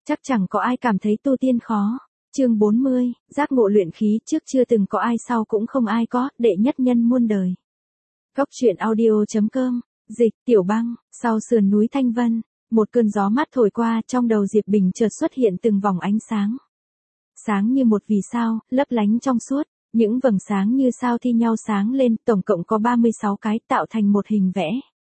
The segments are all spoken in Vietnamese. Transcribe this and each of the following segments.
Chắc chẳng có ai cảm thấy tu tiên khó. Chương 40, giác ngộ luyện khí, trước chưa từng có ai sau cũng không ai có, đệ nhất nhân muôn đời. Góc truyện audio.com, dịch, Tiểu Băng, sau sườn núi Thanh Vân, một cơn gió mát thổi qua, trong đầu Diệp Bình chợt xuất hiện từng vòng ánh sáng. Sáng như một vì sao, lấp lánh trong suốt, những vầng sáng như sao thi nhau sáng lên, tổng cộng có 36 cái tạo thành một hình vẽ.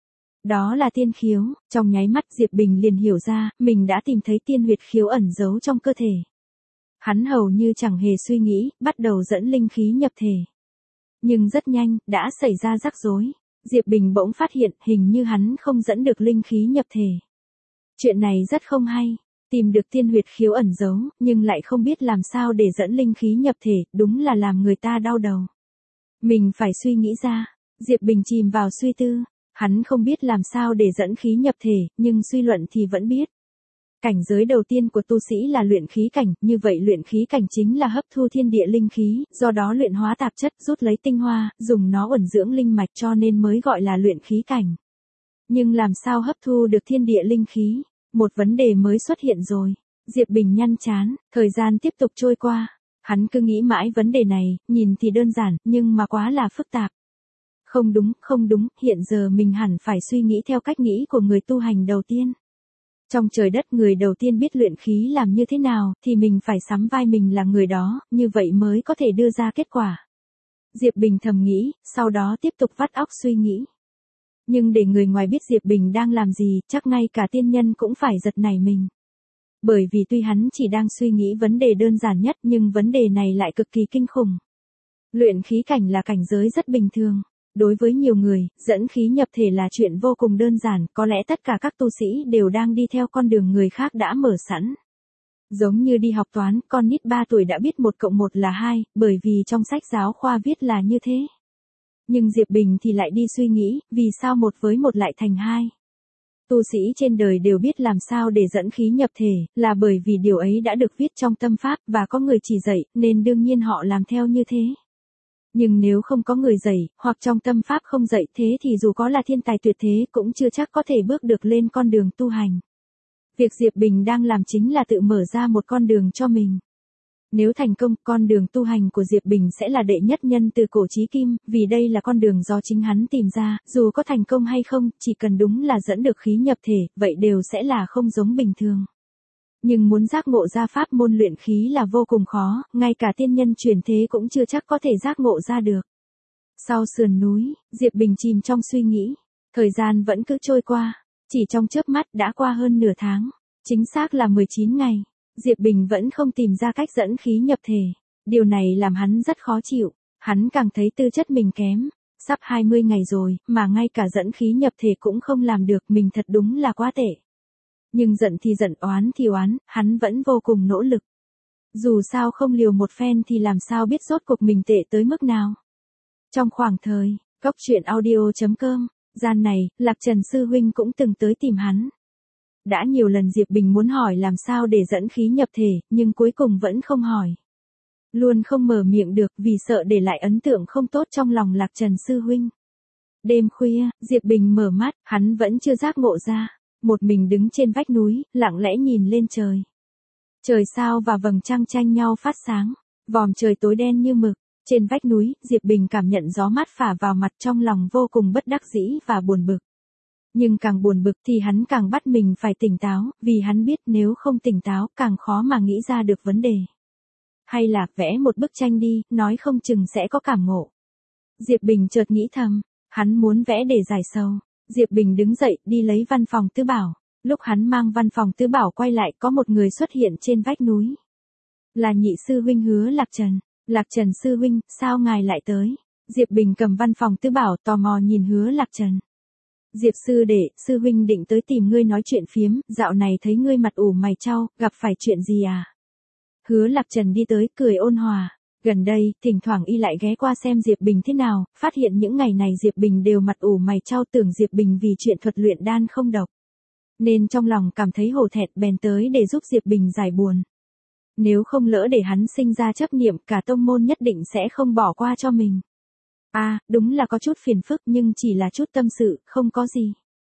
Đó là tiên khiếu, trong nháy mắt Diệp Bình liền hiểu ra, mình đã tìm thấy tiên huyệt khiếu ẩn giấu trong cơ thể. Hắn hầu như chẳng hề suy nghĩ, bắt đầu dẫn linh khí nhập thể. Nhưng rất nhanh, đã xảy ra rắc rối. Diệp Bình bỗng phát hiện hình như hắn không dẫn được linh khí nhập thể. Chuyện này rất không hay, tìm được tiên huyệt khiếu ẩn giấu, nhưng lại không biết làm sao để dẫn linh khí nhập thể, đúng là làm người ta đau đầu. Mình phải suy nghĩ ra, Diệp Bình chìm vào suy tư, hắn không biết làm sao để dẫn khí nhập thể, nhưng suy luận thì vẫn biết. Cảnh giới đầu tiên của tu sĩ là luyện khí cảnh, như vậy luyện khí cảnh chính là hấp thu thiên địa linh khí, do đó luyện hóa tạp chất, rút lấy tinh hoa, dùng nó ẩn dưỡng linh mạch cho nên mới gọi là luyện khí cảnh. Nhưng làm sao hấp thu được thiên địa linh khí? Một vấn đề mới xuất hiện rồi. Diệp Bình nhăn trán, thời gian tiếp tục trôi qua. Hắn cứ nghĩ mãi vấn đề này, nhìn thì đơn giản, nhưng mà quá là phức tạp. Không đúng, hiện giờ mình hẳn phải suy nghĩ theo cách nghĩ của người tu hành đầu tiên. Trong trời đất người đầu tiên biết luyện khí làm như thế nào, thì mình phải sắm vai mình là người đó, như vậy mới có thể đưa ra kết quả. Diệp Bình thầm nghĩ, sau đó tiếp tục vắt óc suy nghĩ. Nhưng để người ngoài biết Diệp Bình đang làm gì, chắc ngay cả tiên nhân cũng phải giật nảy mình. Bởi vì tuy hắn chỉ đang suy nghĩ vấn đề đơn giản nhất nhưng vấn đề này lại cực kỳ kinh khủng. Luyện khí cảnh là cảnh giới rất bình thường. Đối với nhiều người, dẫn khí nhập thể là chuyện vô cùng đơn giản, có lẽ tất cả các tu sĩ đều đang đi theo con đường người khác đã mở sẵn. Giống như đi học toán, con nít 3 tuổi đã biết 1 cộng 1 là 2, bởi vì trong sách giáo khoa viết là như thế. Nhưng Diệp Bình thì lại đi suy nghĩ, vì sao 1 với 1 lại thành 2? Tu sĩ trên đời đều biết làm sao để dẫn khí nhập thể, là bởi vì điều ấy đã được viết trong tâm pháp và có người chỉ dạy, nên đương nhiên họ làm theo như thế. Nhưng nếu không có người dạy, hoặc trong tâm pháp không dạy thế thì dù có là thiên tài tuyệt thế cũng chưa chắc có thể bước được lên con đường tu hành. Việc Diệp Bình đang làm chính là tự mở ra một con đường cho mình. Nếu thành công, con đường tu hành của Diệp Bình sẽ là đệ nhất nhân từ cổ chí kim, vì đây là con đường do chính hắn tìm ra, dù có thành công hay không, chỉ cần đúng là dẫn được khí nhập thể, vậy đều sẽ là không giống bình thường. Nhưng muốn giác ngộ ra pháp môn luyện khí là vô cùng khó, ngay cả tiên nhân chuyển thế cũng chưa chắc có thể giác ngộ ra được. Sau sườn núi, Diệp Bình chìm trong suy nghĩ. Thời gian vẫn cứ trôi qua, chỉ trong chớp mắt đã qua hơn nửa tháng, chính xác là 19 ngày. Diệp Bình vẫn không tìm ra cách dẫn khí nhập thể. Điều này làm hắn rất khó chịu, hắn càng thấy tư chất mình kém. Sắp 20 ngày rồi, mà ngay cả dẫn khí nhập thể cũng không làm được, mình thật đúng là quá tệ. Nhưng giận thì giận, oán thì oán, hắn vẫn vô cùng nỗ lực. Dù sao không liều một phen thì làm sao biết rốt cuộc mình tệ tới mức nào. Trong khoảng thời, góc truyện audio.com, gian này, Lạc Trần Sư Huynh cũng từng tới tìm hắn. Đã nhiều lần Diệp Bình muốn hỏi làm sao để dẫn khí nhập thể, nhưng cuối cùng vẫn không hỏi. Luôn không mở miệng được vì sợ để lại ấn tượng không tốt trong lòng Lạc Trần Sư Huynh. Đêm khuya, Diệp Bình mở mắt, hắn vẫn chưa giác ngộ ra. Một mình đứng trên vách núi, lặng lẽ nhìn lên trời. Trời sao và vầng trăng tranh nhau phát sáng, vòm trời tối đen như mực. Trên vách núi, Diệp Bình cảm nhận gió mát phả vào mặt, trong lòng vô cùng bất đắc dĩ và buồn bực. Nhưng càng buồn bực thì hắn càng bắt mình phải tỉnh táo, vì hắn biết nếu không tỉnh táo càng khó mà nghĩ ra được vấn đề. Hay là vẽ một bức tranh đi, nói không chừng sẽ có cảm ngộ. Diệp Bình chợt nghĩ thầm, hắn muốn vẽ để giải sầu. Diệp Bình đứng dậy, đi lấy văn phòng tứ bảo. Lúc hắn mang văn phòng tứ bảo quay lại, có một người xuất hiện trên vách núi. Là nhị sư huynh Hứa Lạc Trần. Lạc Trần sư huynh, sao ngài lại tới? Diệp Bình cầm văn phòng tứ bảo tò mò nhìn Hứa Lạc Trần. Diệp sư đệ, sư huynh định tới tìm ngươi nói chuyện phiếm, dạo này thấy ngươi mặt ủ mày chau, gặp phải chuyện gì à? Hứa Lạc Trần đi tới, cười ôn hòa. Gần đây, thỉnh thoảng y lại ghé qua xem Diệp Bình thế nào, phát hiện những ngày này Diệp Bình đều mặt ủ mày chau, tưởng Diệp Bình vì chuyện thuật luyện đan không độc. Nên trong lòng cảm thấy hổ thẹn, bèn tới để giúp Diệp Bình giải buồn. Nếu không lỡ để hắn sinh ra chấp niệm, cả tông môn nhất định sẽ không bỏ qua cho mình. À, đúng là có chút phiền phức nhưng chỉ là chút tâm sự, không có gì.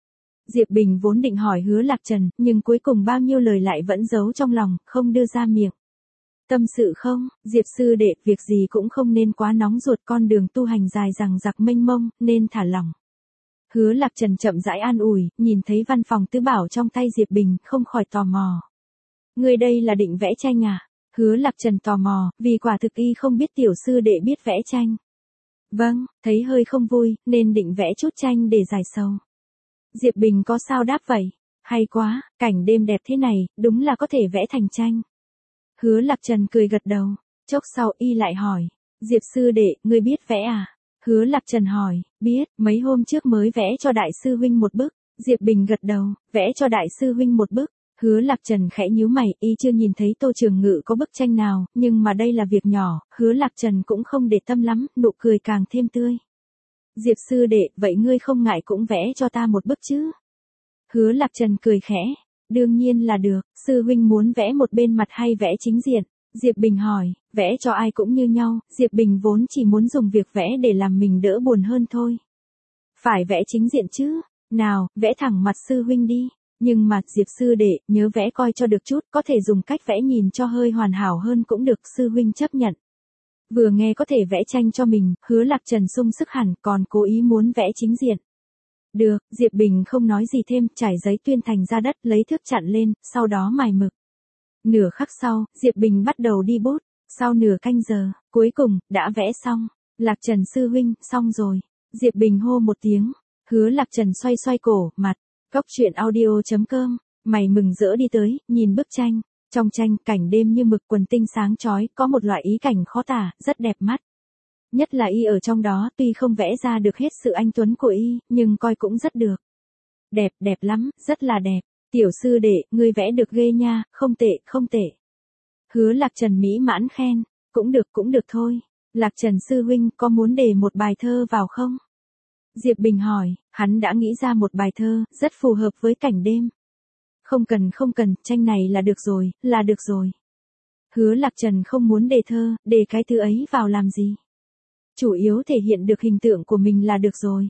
Diệp Bình vốn định hỏi Hứa Lạc Trần, nhưng cuối cùng bao nhiêu lời lại vẫn giấu trong lòng, không đưa ra miệng. Tâm sự không, Diệp sư đệ, việc gì cũng không nên quá nóng ruột, con đường tu hành dài dằng dặc mênh mông, nên thả lỏng. Hứa Lạc Trần chậm rãi an ủi, nhìn thấy văn phòng tứ bảo trong tay Diệp Bình, không khỏi tò mò. Người đây là định vẽ tranh à? Hứa Lạc Trần tò mò, vì quả thực y không biết tiểu sư đệ biết vẽ tranh. Vâng, thấy hơi không vui, nên định vẽ chút tranh để giải sầu. Diệp Bình có sao đáp vậy? Hay quá, cảnh đêm đẹp thế này, đúng là có thể vẽ thành tranh. Hứa Lạc Trần cười gật đầu, chốc sau y lại hỏi. Diệp sư đệ, ngươi biết vẽ à? Hứa Lạc Trần hỏi, biết, mấy hôm trước mới vẽ cho đại sư huynh một bức. Diệp Bình gật đầu, vẽ cho đại sư huynh một bức. Hứa Lạc Trần khẽ nhíu mày, y chưa nhìn thấy Tô Trường Ngự có bức tranh nào, nhưng mà đây là việc nhỏ, Hứa Lạc Trần cũng không để tâm lắm, nụ cười càng thêm tươi. Diệp sư đệ, vậy ngươi không ngại cũng vẽ cho ta một bức chứ? Hứa Lạc Trần cười khẽ, đương nhiên là được, sư huynh muốn vẽ một bên mặt hay vẽ chính diện? Diệp Bình hỏi, vẽ cho ai cũng như nhau, Diệp Bình vốn chỉ muốn dùng việc vẽ để làm mình đỡ buồn hơn thôi. Phải vẽ chính diện chứ, nào, vẽ thẳng mặt sư huynh đi. Nhưng mà, Diệp sư đệ, nhớ vẽ coi cho được chút, có thể dùng cách vẽ nhìn cho hơi hoàn hảo hơn cũng được, sư huynh chấp nhận. Vừa nghe có thể vẽ tranh cho mình, Hứa Lạc Trần sung sức hẳn, còn cố ý muốn vẽ chính diện. Được, Diệp Bình không nói gì thêm, trải giấy tuyên thành ra đất, lấy thước chặn lên, sau đó mài mực. Nửa khắc sau, Diệp Bình bắt đầu đi bút, sau nửa canh giờ, cuối cùng, đã vẽ xong. Lạc Trần sư huynh, xong rồi. Diệp Bình hô một tiếng, Hứa Lạc Trần xoay xoay cổ, mặt. Cốc truyện audio.com, mày mừng rỡ đi tới, nhìn bức tranh. Trong tranh, cảnh đêm như mực, quần tinh sáng chói, có một loại ý cảnh khó tả, rất đẹp mắt. Nhất là y ở trong đó, tuy không vẽ ra được hết sự anh tuấn của y, nhưng coi cũng rất được. Đẹp, đẹp lắm, rất là đẹp. Tiểu sư đệ, ngươi vẽ được ghê nha, không tệ, không tệ. Hứa Lạc Trần mỹ mãn khen, cũng được thôi. Lạc Trần sư huynh, có muốn để một bài thơ vào không? Diệp Bình hỏi, hắn đã nghĩ ra một bài thơ, rất phù hợp với cảnh đêm. Không cần, tranh này là được rồi, là được rồi. Hứa Lạc Trần không muốn đề thơ, đề cái thứ ấy vào làm gì. Chủ yếu thể hiện được hình tượng của mình là được rồi.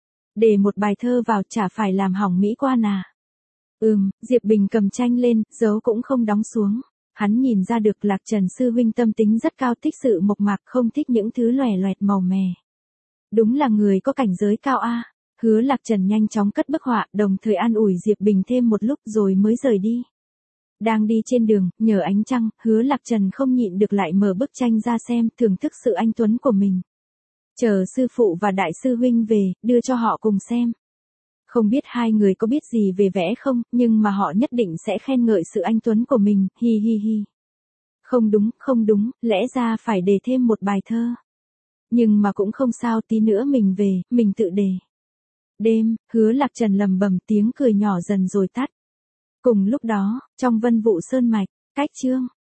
Để một bài thơ vào chả phải làm hỏng mỹ quan à. Diệp Bình cầm tranh lên, dấu cũng không đóng xuống. Hắn nhìn ra được Lạc Trần sư huynh tâm tính rất cao, thích sự mộc mạc, không thích những thứ lòe loẹt màu mè. Đúng là người có cảnh giới cao a. Hứa Lạc Trần nhanh chóng cất bức họa, đồng thời an ủi Diệp Bình thêm một lúc rồi mới rời đi. Đang đi trên đường, nhờ ánh trăng, Hứa Lạc Trần không nhịn được lại mở bức tranh ra xem, thưởng thức sự anh tuấn của mình. Chờ sư phụ và đại sư huynh về, đưa cho họ cùng xem. Không biết hai người có biết gì về vẽ không, nhưng mà họ nhất định sẽ khen ngợi sự anh tuấn của mình, hi hi hi. Không đúng, lẽ ra phải đề thêm một bài thơ. Nhưng mà cũng không sao, tí nữa mình về, mình tự đề. Đêm, Hứa Lạc Trần lầm bầm, tiếng cười nhỏ dần rồi tắt. Cùng lúc đó, trong Vân Vụ Sơn Mạch, cách chương